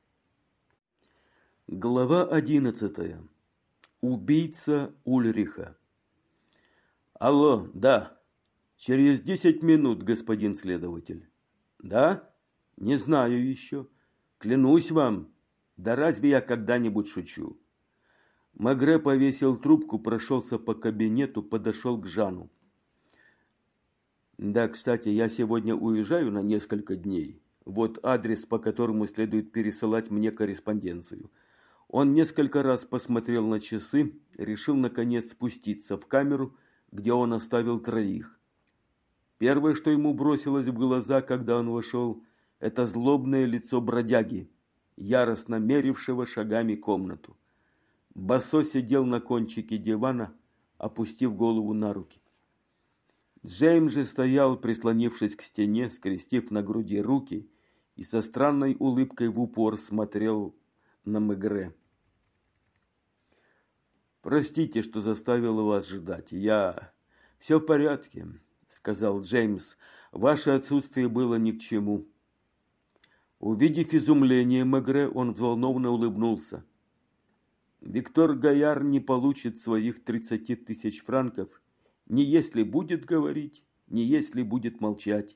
Глава одиннадцатая. Убийца Ульриха. Алло, да. Через десять минут, господин следователь. Да? Не знаю еще. Клянусь вам. Да разве я когда-нибудь шучу? Мегре повесил трубку, прошелся по кабинету, подошел к Жану. Да, кстати, я сегодня уезжаю на несколько дней. Вот адрес, по которому следует пересылать мне корреспонденцию. Он несколько раз посмотрел на часы, решил, наконец, спуститься в камеру, где он оставил троих. Первое, что ему бросилось в глаза, когда он вошел, это злобное лицо бродяги, яростно мерившего шагами комнату. Бассо сидел на кончике дивана, опустив голову на руки. Джеймс же стоял, прислонившись к стене, скрестив на груди руки, и со странной улыбкой в упор смотрел на Мегре. «Простите, что заставил вас ждать. Я... Все в порядке», — сказал Джеймс. «Ваше отсутствие было ни к чему». Увидев изумление Мегре, он взволнованно улыбнулся. «Виктор Гайяр не получит своих тридцати тысяч франков, ни если будет говорить, ни если будет молчать.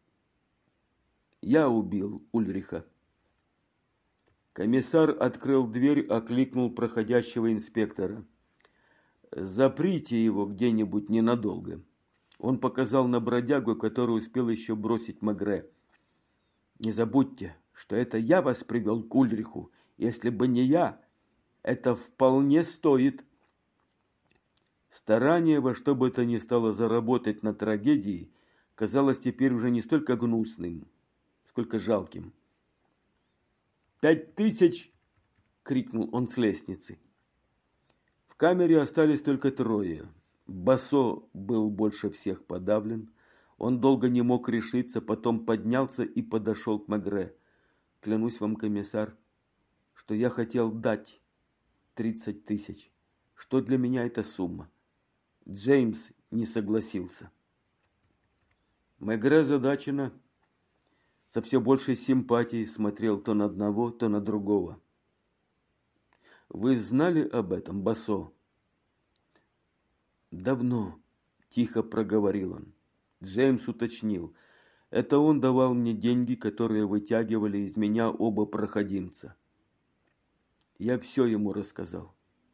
Я убил Ульриха». Комиссар открыл дверь, окликнул проходящего инспектора. «Заприте его где-нибудь ненадолго». Он показал на бродягу, который успел еще бросить Мегре. «Не забудьте, что это я вас привел к Ульриху. Если бы не я, это вполне стоит». Старание во что бы то ни стало заработать на трагедии казалось теперь уже не столько гнусным, сколько жалким. «Пять тысяч!» — крикнул он с лестницы. В камере остались только трое. Бассо был больше всех подавлен. Он долго не мог решиться, потом поднялся и подошел к Мегре. «Клянусь вам, комиссар, что я хотел дать тридцать тысяч. Что для меня эта сумма?» Джеймс не согласился. Мегре озадаченно со все большей симпатией смотрел то на одного, то на другого. «Вы знали об этом, Басо?» «Давно», – тихо проговорил он. Джеймс уточнил. «Это он давал мне деньги, которые вытягивали из меня оба проходимца». Я все ему рассказал.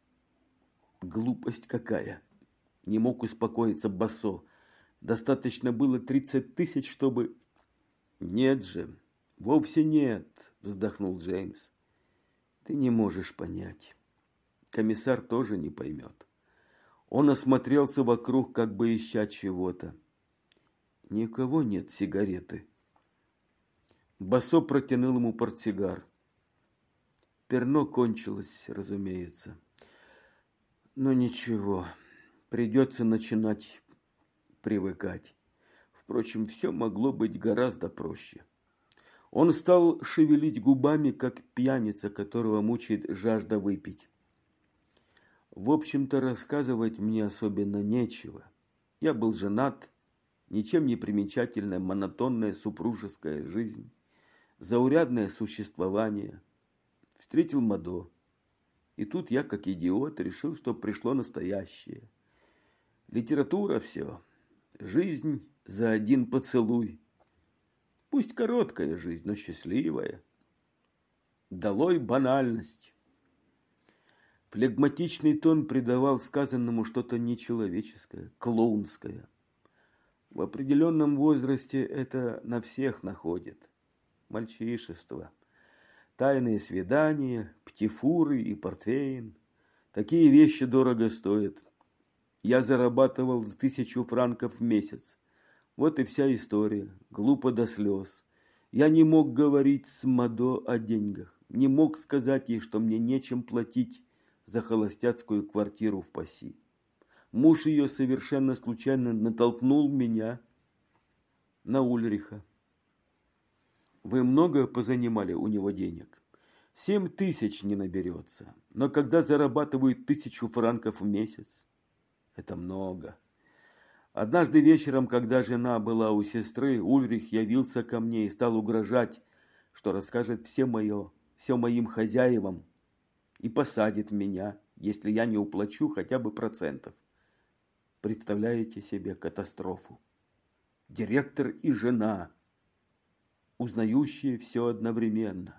Глупость какая! Не мог успокоиться Басо. Достаточно было тридцать тысяч, чтобы... Нет же, вовсе нет, вздохнул Джеймс. Ты не можешь понять. Комиссар тоже не поймет. Он осмотрелся вокруг, как бы ища чего-то. Никого нет сигареты. Басо протянул ему портсигар. Перно кончилось, разумеется. Но ничего, придется начинать привыкать. Впрочем, все могло быть гораздо проще. Он стал шевелить губами, как пьяница, которого мучает жажда выпить. В общем-то, рассказывать мне особенно нечего. Я был женат, ничем не примечательная монотонная супружеская жизнь, заурядное существование. Встретил Мадо. И тут я, как идиот, решил, что пришло настоящее. Литература все. Жизнь за один поцелуй. Пусть короткая жизнь, но счастливая. Долой банальность. Флегматичный тон придавал сказанному что-то нечеловеческое, клоунское. В определенном возрасте это на всех находит. Мальчишество. Тайные свидания, птифуры и портвейн. Такие вещи дорого стоят. Я зарабатывал тысячу франков в месяц. Вот и вся история. Глупо до слез. Я не мог говорить с Мадо о деньгах. Не мог сказать ей, что мне нечем платить за холостяцкую квартиру в Пасси. Муж ее совершенно случайно натолкнул меня на Ульриха. Вы много позанимали у него денег? Семь тысяч не наберется. Но когда зарабатывают тысячу франков в месяц, это много. Однажды вечером, когда жена была у сестры, Ульрих явился ко мне и стал угрожать, что расскажет все мое, все моим хозяевам и посадит меня, если я не уплачу хотя бы процентов. Представляете себе катастрофу? Директор и жена, узнающие все одновременно.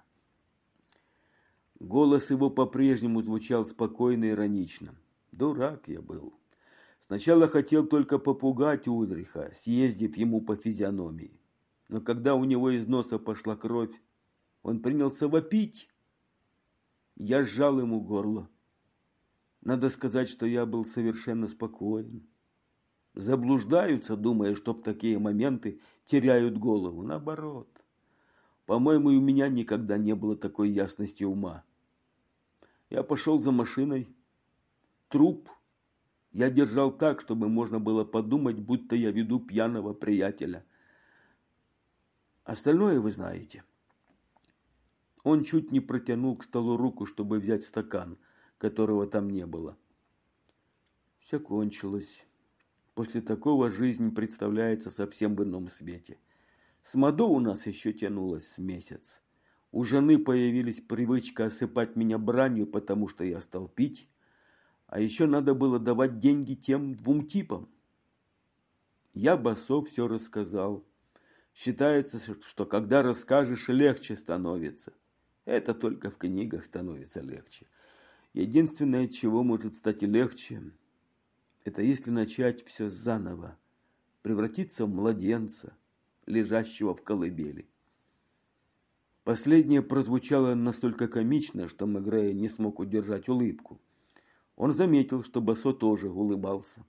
Голос его по-прежнему звучал спокойно и иронично. Дурак я был. Сначала хотел только попугать Ульриха, съездив ему по физиономии. Но когда у него из носа пошла кровь, он принялся вопить. Я сжал ему горло. Надо сказать, что я был совершенно спокоен. Заблуждаются, думая, что в такие моменты теряют голову. Наоборот. По-моему, и у меня никогда не было такой ясности ума. Я пошел за машиной. Труп я держал так, чтобы можно было подумать, будто я веду пьяного приятеля. Остальное вы знаете. Он чуть не протянул к столу руку, чтобы взять стакан, которого там не было. Все кончилось. После такого жизнь представляется совсем в ином свете. С Мадо у нас еще тянулось с месяц. У жены появилась привычка осыпать меня бранью, потому что я стал пить. А еще надо было давать деньги тем двум типам. Я Басо все рассказал. Считается, что когда расскажешь, легче становится. Это только в книгах становится легче. Единственное, чего может стать легче, это если начать все заново, превратиться в младенца, лежащего в колыбели. Последнее прозвучало настолько комично, что Мегре не смог удержать улыбку. Он заметил, что Басо тоже улыбался.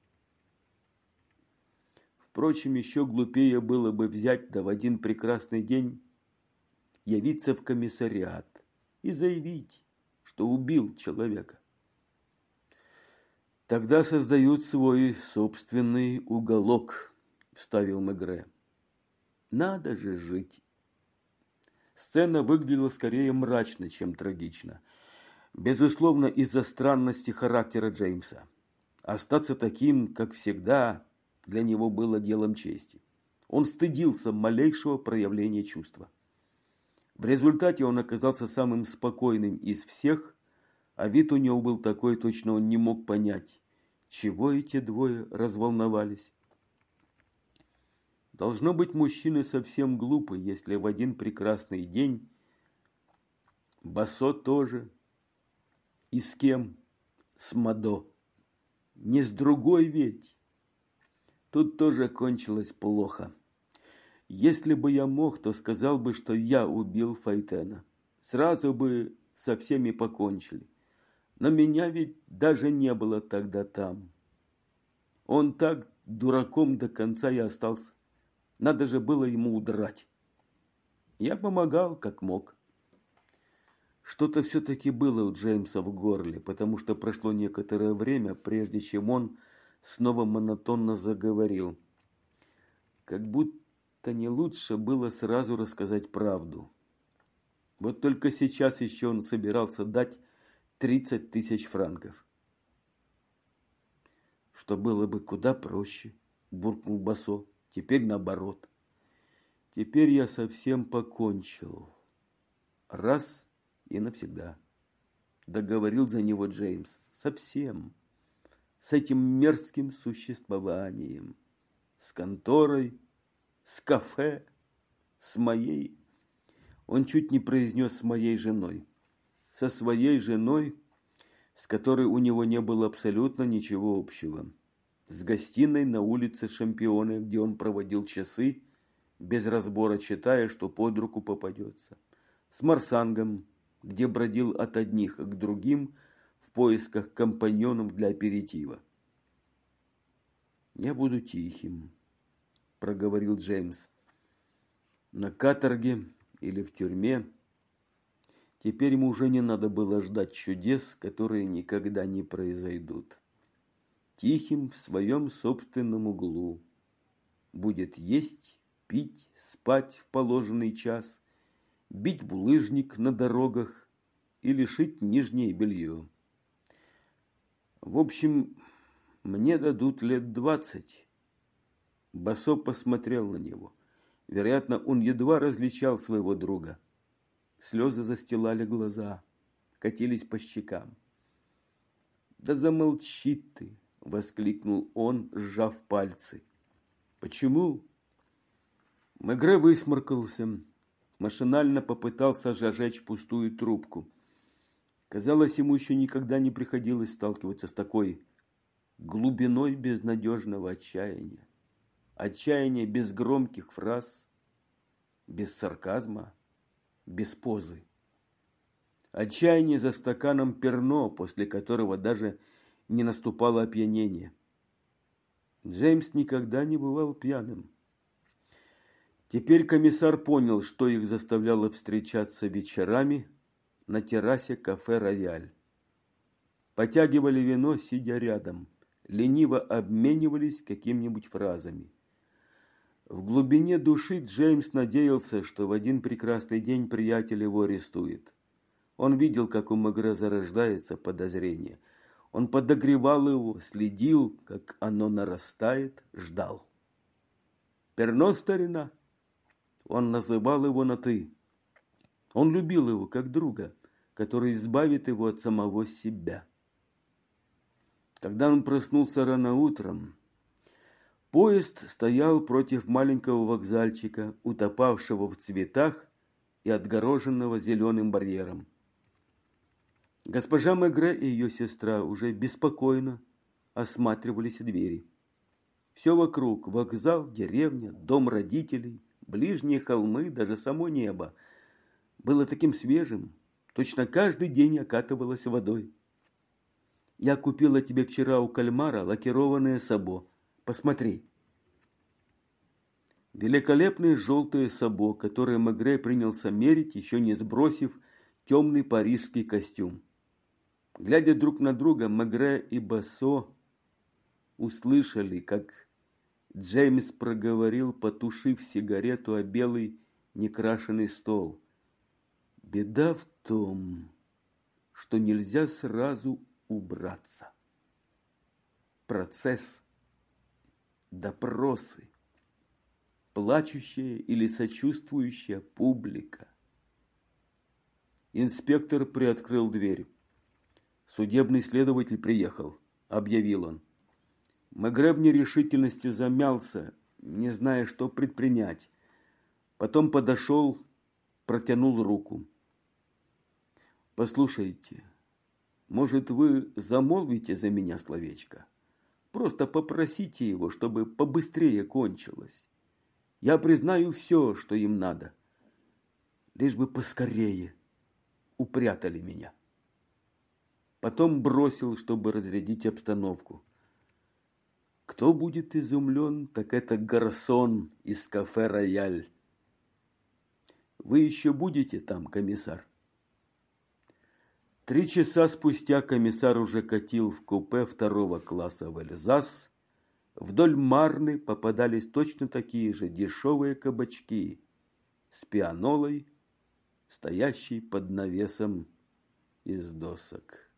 Впрочем, еще глупее было бы взять, да в один прекрасный день явиться в комиссариат и заявить, что убил человека. Тогда создают свой собственный уголок, вставил Мегре. Надо же жить. Сцена выглядела скорее мрачно, чем трагично. Безусловно, из-за странности характера Джеймса. Остаться таким, как всегда, для него было делом чести. Он стыдился малейшего проявления чувства. В результате он оказался самым спокойным из всех, а вид у него был такой, точно он не мог понять, чего эти двое разволновались. Должно быть, мужчины совсем глупы, если в один прекрасный день Басо тоже. И с кем? С Мадо. Не с другой ведь. Тут тоже кончилось плохо. Если бы я мог, то сказал бы, что я убил Файтена. Сразу бы со всеми покончили. Но меня ведь даже не было тогда там. Он так дураком до конца и остался. Надо же было ему удрать. Я помогал, как мог. Что-то все-таки было у Джеймса в горле, потому что прошло некоторое время, прежде чем он снова монотонно заговорил. Как будто не лучше было сразу рассказать правду. Вот только сейчас еще он собирался дать тридцать тысяч франков. Что было бы куда проще, буркнул Басо. Теперь наоборот. Теперь я совсем покончил. Раз и навсегда. Договорил за него Джеймс. Совсем. С этим мерзким существованием. С конторой, с кафе, с моей... Он чуть не произнес с моей женой. Со своей женой, с которой у него не было абсолютно ничего общего. С гостиной на улице Шампионы, где он проводил часы, без разбора читая, что под руку попадется. С Марсангом, где бродил от одних к другим в поисках компаньонов для аперитива. «Я буду тихим», – проговорил Джеймс. «На каторге или в тюрьме». Теперь ему уже не надо было ждать чудес, которые никогда не произойдут. Тихим в своем собственном углу. Будет есть, пить, спать в положенный час, бить булыжник на дорогах или шить нижнее белье. В общем, мне дадут лет двадцать. Басо посмотрел на него. Вероятно, он едва различал своего друга. Слезы застилали глаза, катились по щекам. «Да замолчи ты!» – воскликнул он, сжав пальцы. «Почему?» Мегре высморкался, машинально попытался зажечь пустую трубку. Казалось, ему еще никогда не приходилось сталкиваться с такой глубиной безнадежного отчаяния. Отчаяние без громких фраз, без сарказма, без позы. Отчаяние за стаканом перно, после которого даже не наступало опьянение. Джеймс никогда не бывал пьяным. Теперь комиссар понял, что их заставляло встречаться вечерами на террасе кафе «Рояль». Потягивали вино, сидя рядом, лениво обменивались какими-нибудь фразами. В глубине души Джеймс надеялся, что в один прекрасный день приятель его арестует. Он видел, как у Мегре зарождается подозрение. Он подогревал его, следил, как оно нарастает, ждал. «Перно, старина!» Он называл его на «ты». Он любил его как друга, который избавит его от самого себя. Когда он проснулся рано утром, поезд стоял против маленького вокзальчика, утопавшего в цветах и отгороженного зеленым барьером. Госпожа Мегре и ее сестра уже беспокойно осматривались двери. Все вокруг – вокзал, деревня, дом родителей, ближние холмы, даже само небо – было таким свежим, точно каждый день окатывалось водой. «Я купила тебе вчера у Кальмара лакированное сабо. Посмотри». Великолепное желтое сабо, которое Мегре принялся мерить, еще не сбросив темный парижский костюм. Глядя друг на друга, Мегре и Басо услышали, как Джеймс проговорил, потушив сигарету о белый некрашенный стол. «Беда в том, что нельзя сразу убраться. Процесс, допросы, плачущая или сочувствующая публика. Инспектор приоткрыл дверь. «Судебный следователь приехал», – объявил он. Мегре в нерешительности замялся, не зная, что предпринять. Потом подошел, протянул руку. «Послушайте, может, вы замолвите за меня словечко? Просто попросите его, чтобы побыстрее кончилось. Я признаю все, что им надо. Лишь бы поскорее упрятали меня». Потом бросил, чтобы разрядить обстановку. Кто будет изумлен, так это гарсон из кафе «Рояль». Вы еще будете там, комиссар? Три часа спустя комиссар уже катил в купе второго класса в Эльзас. Вдоль Марны попадались точно такие же дешевые кабачки с пианолой, стоящей под навесом из досок.